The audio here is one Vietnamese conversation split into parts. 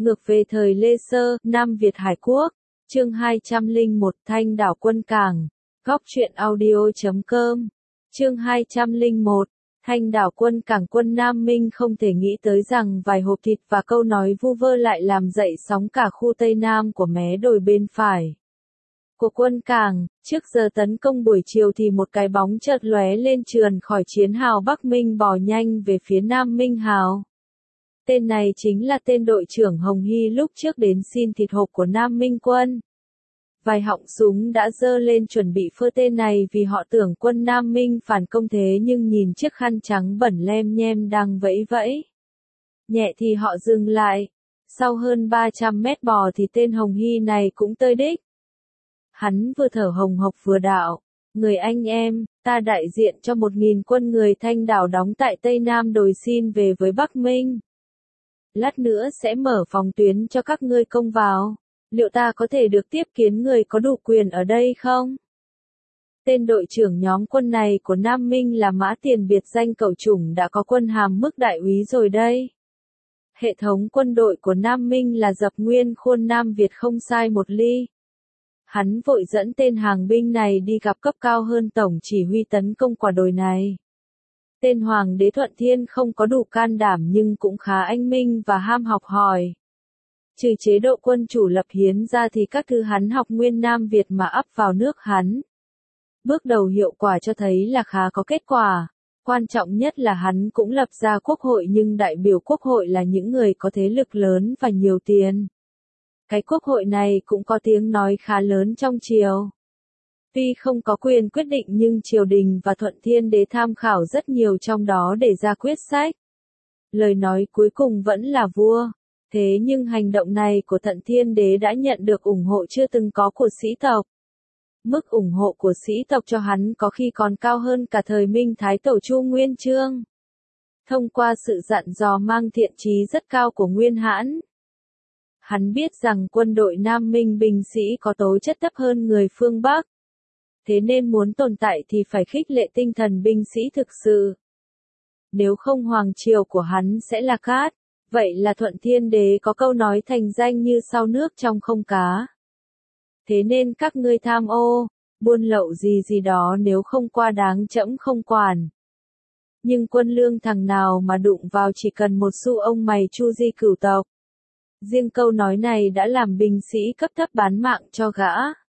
Ngược về thời Lê Sơ, Nam Việt Hải Quốc, chương 201 Thanh đảo quân cảng, góc truyện audio.com, chương 201, Thanh đảo quân cảng. Quân Nam Minh không thể nghĩ tới rằng vài hộp thịt và câu nói vu vơ lại làm dậy sóng cả khu Tây Nam của mé đồi bên phải của quân cảng. Trước giờ tấn công buổi chiều thì một cái bóng chợt lóe lên trườn khỏi chiến hào Bắc Minh bò nhanh về phía Nam Minh hào. Tên này chính là tên đội trưởng Hồng Hy lúc trước đến xin thịt hộp của Nam Minh quân. Vài họng súng đã giơ lên chuẩn bị phơ tên này vì họ tưởng quân Nam Minh phản công, thế nhưng nhìn chiếc khăn trắng bẩn lem nhem đang vẫy vẫy nhẹ thì họ dừng lại. Sau hơn 300 mét bò thì tên Hồng Hy này cũng tới đích. Hắn vừa thở hồng hộc vừa đạo: "Người anh em, ta đại diện cho 1.000 quân người Thanh đảo đóng tại Tây Nam đồi xin về với Bắc Minh. Lát nữa sẽ mở phòng tuyến cho các ngươi công vào. Liệu ta có thể được tiếp kiến người có đủ quyền ở đây không?" Tên đội trưởng nhóm quân này của Nam Minh là Mã Tiền, biệt danh Cẩu Chủng, đã có quân hàm mức đại úy rồi đây. Hệ thống quân đội của Nam Minh là dập nguyên khuôn Nam Việt không sai một ly. Hắn vội dẫn tên hàng binh này đi gặp cấp cao hơn tổng chỉ huy tấn công quả đồi này. Tên Hoàng đế Thuận Thiên không có đủ can đảm nhưng cũng khá anh minh và ham học hỏi. Trừ chế độ quân chủ lập hiến ra thì các thứ hắn học nguyên Nam Việt mà ắp vào nước hắn. Bước đầu hiệu quả cho thấy là khá có kết quả. Quan trọng nhất là hắn cũng lập ra quốc hội, nhưng đại biểu quốc hội là những người có thế lực lớn và nhiều tiền. Cái quốc hội này cũng có tiếng nói khá lớn trong triều. Tuy không có quyền quyết định nhưng triều đình và Thuận Thiên đế tham khảo rất nhiều trong đó để ra quyết sách. Lời nói cuối cùng vẫn là vua. Thế nhưng hành động này của Thuận Thiên đế đã nhận được ủng hộ chưa từng có của sĩ tộc. Mức ủng hộ của sĩ tộc cho hắn có khi còn cao hơn cả thời Minh Thái Tổ Chu Nguyên Chương. Thông qua sự dặn dò mang thiện chí rất cao của Nguyên Hãn, hắn biết rằng quân đội Nam Minh binh sĩ có tố chất thấp hơn người phương Bắc. Thế nên muốn tồn tại thì phải khích lệ tinh thần binh sĩ thực sự. Nếu không hoàng triều của hắn sẽ là cát. Vậy là Thuận Thiên đế có câu nói thành danh như sau nước trong không cá. Thế nên các ngươi tham ô, buôn lậu gì gì đó nếu không qua đáng trẫm không quản. Nhưng quân lương thằng nào mà đụng vào chỉ cần một xu ông mày chu di cửu tộc. Riêng câu nói này đã làm binh sĩ cấp thấp bán mạng cho gã.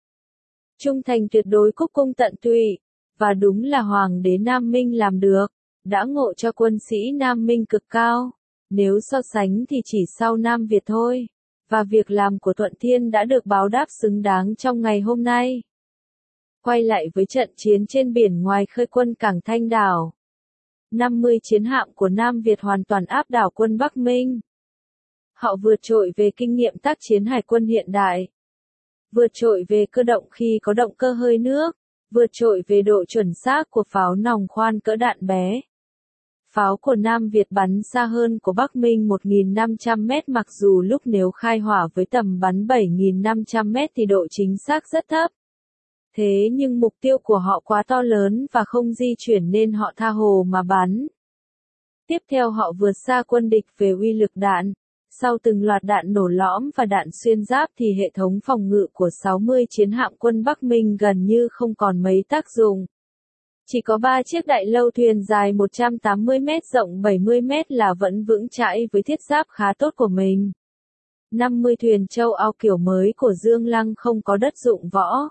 Trung thành tuyệt đối, cúc cung tận tụy. Và đúng là Hoàng đế Nam Minh làm được. Đã ngộ cho quân sĩ Nam Minh cực cao. Nếu so sánh thì chỉ sau Nam Việt thôi. Và việc làm của Thuận Thiên đã được báo đáp xứng đáng trong ngày hôm nay. Quay lại với trận chiến trên biển ngoài khơi quân cảng Thanh đảo. 50 chiến hạm của Nam Việt hoàn toàn áp đảo quân Bắc Minh. Họ vượt trội về kinh nghiệm tác chiến hải quân hiện đại. Vượt trội về cơ động khi có động cơ hơi nước. Vượt trội về độ chuẩn xác của pháo nòng khoan cỡ đạn bé. Pháo của Nam Việt bắn xa hơn của Bắc Minh 1.500 mét, mặc dù lúc nếu khai hỏa với tầm bắn 7.500 mét thì độ chính xác rất thấp. Thế nhưng mục tiêu của họ quá to lớn và không di chuyển nên họ tha hồ mà bắn. Tiếp theo họ vượt xa quân địch về uy lực đạn. Sau từng loạt đạn nổ lõm và đạn xuyên giáp thì hệ thống phòng ngự của 60 chiến hạm quân Bắc Minh gần như không còn mấy tác dụng. Chỉ có 3 chiếc đại lâu thuyền dài 180 mét rộng 70 mét là vẫn vững chãi với thiết giáp khá tốt của mình. 50 thuyền châu Âu kiểu mới của Dương Lăng không có đất dụng võ.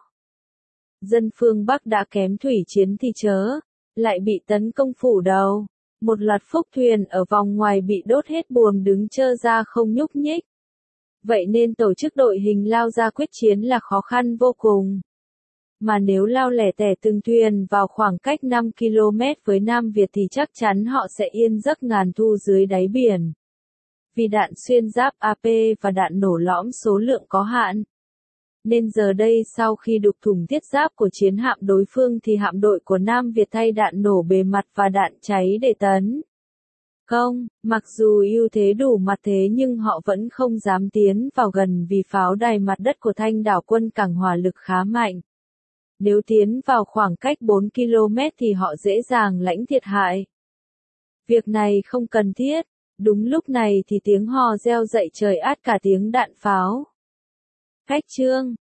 Dân phương Bắc đã kém thủy chiến thì chớ, lại bị tấn công phủ đầu. Một loạt phúc thuyền ở vòng ngoài bị đốt hết buồm, đứng trơ ra không nhúc nhích. Vậy nên tổ chức đội hình lao ra quyết chiến là khó khăn vô cùng. Mà nếu lao lẻ tẻ từng thuyền vào khoảng cách 5 km với Nam Việt thì chắc chắn họ sẽ yên giấc ngàn thu dưới đáy biển. Vì đạn xuyên giáp AP và đạn nổ lõm số lượng có hạn. Nên giờ đây sau khi đục thủng thiết giáp của chiến hạm đối phương thì hạm đội của Nam Việt thay đạn nổ bề mặt và đạn cháy để tấn công. Mặc dù ưu thế đủ mặt thế nhưng họ vẫn không dám tiến vào gần vì pháo đài mặt đất của Thanh đảo quân cảng hỏa lực khá mạnh. Nếu tiến vào khoảng cách 4 km thì họ dễ dàng lãnh thiệt hại. Việc này không cần thiết. Đúng lúc này thì tiếng hò reo dậy trời át cả tiếng đạn pháo. Cách chương